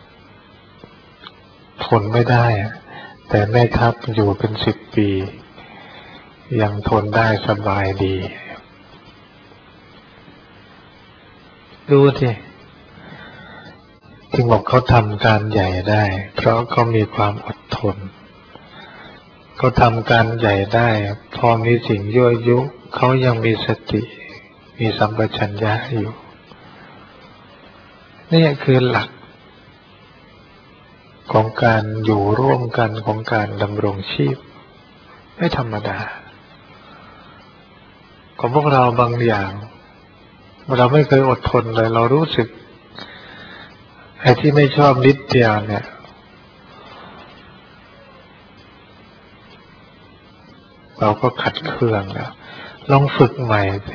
ทนไม่ได้แต่แม่ทัพอยู่เป็นสิบปียังทนได้สบายดีดูสิจึงบอกเขาทำการใหญ่ได้เพราะเขามีความอดทนเขาทำการใหญ่ได้พอมีสิ่งยั่วยุเขายังมีสติมีสัมปชัญญะอยู่นี่คือหลักของการอยู่ร่วมกันของการดำรงชีพไม่ธรรมดาของพวกเราบางอย่างเราไม่เคยอดทนเลยเรารู้สึกไอ้ที่ไม่ชอบนิดเดียวเนี่ยเราก็ขัดเคืองแล้วลองฝึกใหม่ไป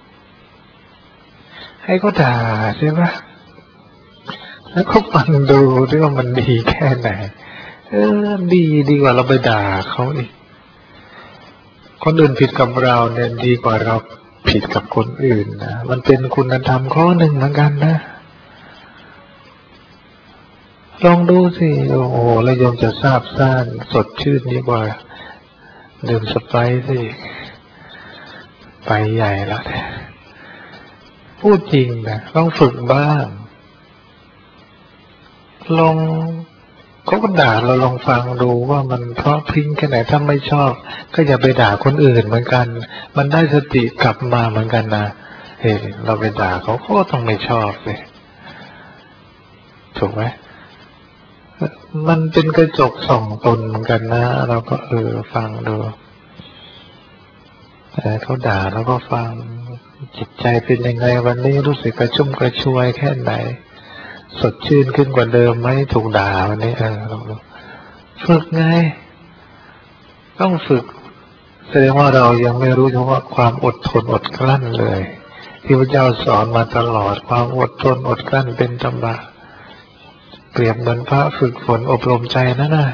ให้เขาด่าใช่ไหมแล้วก็ฟังดูด้วยว่ามันดีแค่ไหนเออดีดีกว่าเราไปด่าเขาอีกคนอื่นผิดกับเราเนี่ยดีกว่าเราผิดกับคนอื่นนะมันเป็นคุณธรรมข้อหนึ่งเหมือนกันนะลองดูสิโอ้โหแล้วยมจะซาบซ่านสดชื่นดีกว่าดื่มสไปซ์สิไปใหญ่ละพูดจริงนะต้องฝึกบ้างลองเขาก็ด่าเราลองฟังดูว่ามันเพราะพริ้งแค่ไหนถ้าไม่ชอบก็อย่าไปด่าคนอื่นเหมือนกันมันได้สติกลับมาเหมือนกันนะเฮ้ยเราไปด่าเขาเขาก็ต้องไม่ชอบเลยถูกไหมมันเป็นกระจกส่องตนเหมือนกันนะเราก็เออฟังดูแต่เขาด่าเราก็ฟังจิตใจเป็นยังไงวันนี้รู้สึกกระชุ่มกระชวยแค่ไหนสดชื่นขึ้นกว่าเดิมไหมถูกด่าวันนี้เออฝึกไงต้องฝึกแสดงว่าเรายังไม่รู้ถึงว่าความอดทนอดกลั้นเลยที่พระเจ้าสอนมาตลอดความอดทนอดกลั้นเป็นธรรมะเปรียบเหมือนพระฝึกฝนอบรมใจนั่นน่ะ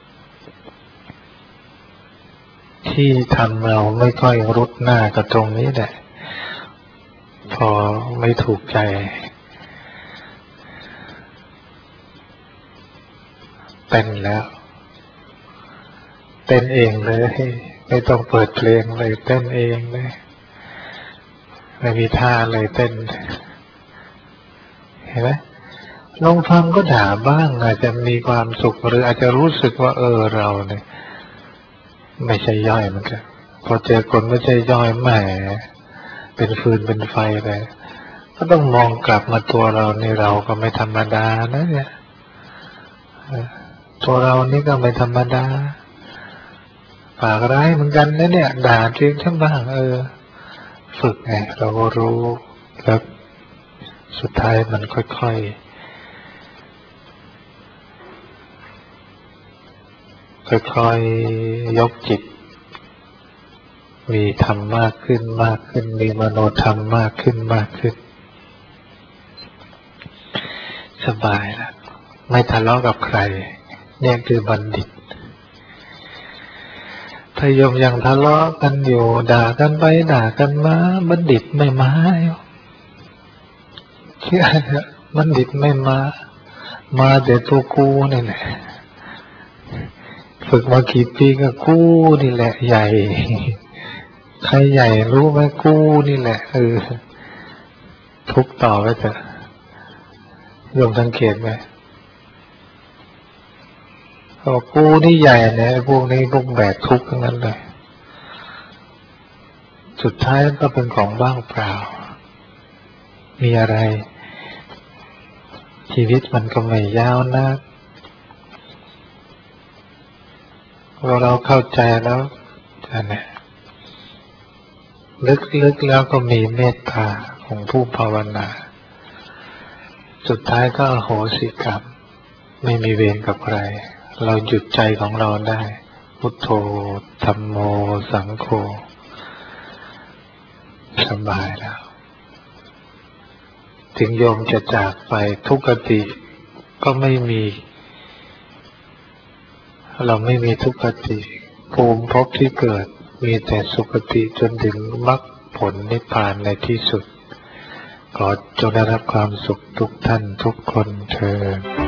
ที่ทำเราไม่ค่อยรุดหน้ากับตรงนี้แหละพอไม่ถูกใจเต้นแล้วเต้นเองเลยไม่ต้องเปิดเพลงเลยเต้นเองเลยไม่มีท่าเลยเต้นเห็นไหมลองฟังก็ด่าบ้างอาจจะมีความสุขหรืออาจจะรู้สึกว่าเออเราเนี่ยไม่ใช่ย่อยเหมือนกันพอเจอคนไม่ใช่ย่อยแหมเป็นฟืนเป็นไฟเลยก็ต้องมองกลับมาตัวเราในเราก็ไม่ธรรมดานะเนี่ยตัวเรานี่ก็ไม่ธรรมดาปากร้ายเหมือนกันนะเนี่ยด่าจริงทั้งบ้างเออฝึกไงเราก็รู้แล้วสุดท้ายมันค่อยๆค่อยๆยกจิตมีธรรมมากขึ้นมากขึ้นมีมโนธรรมมากขึ้นมากขึ้นสบายแล้วไม่ทะเลาะกับใครเนี่ยคือบัณฑิตถ้าโยมยังทะเลาะกันอยู่ด่ากันไปด่ากันมาบัณฑิตไม่มาเชื่อบัณฑิตไม่มามาแต่ตัวกูนี่แหละฝึกมากี่ปีก็กูนี่แหละใหญ่ใครใหญ่รู้ไหมกูนี่แหละเออทุกต่อไปเถอะโยมสังเกตไหมบอกกูนี่ใหญ่เนี่ยพวกนี้พวกแบกทุกข์ทั้งนั้นเลยสุดท้ายก็เป็นของว่างเปล่ามีอะไรชีวิตมันก็ไม่ยาวนะเราเราเข้าใจแล้วนะลึกๆแล้วก็มีเมตตาของผู้ภาวนาสุดท้ายก็อโหสิกรรมไม่มีเวรกับใครเราหยุดใจของเราได้พุทโธธัมโมสังโฆสบายแล้วถึงโยมจะจากไปทุกขติก็ไม่มีเราไม่มีทุกขติภูมิภพที่เกิดมีแต่สุขติจนถึงมรรคผลนิพพานในที่สุดขอจงได้รับความสุขทุกท่านทุกคนเทอญ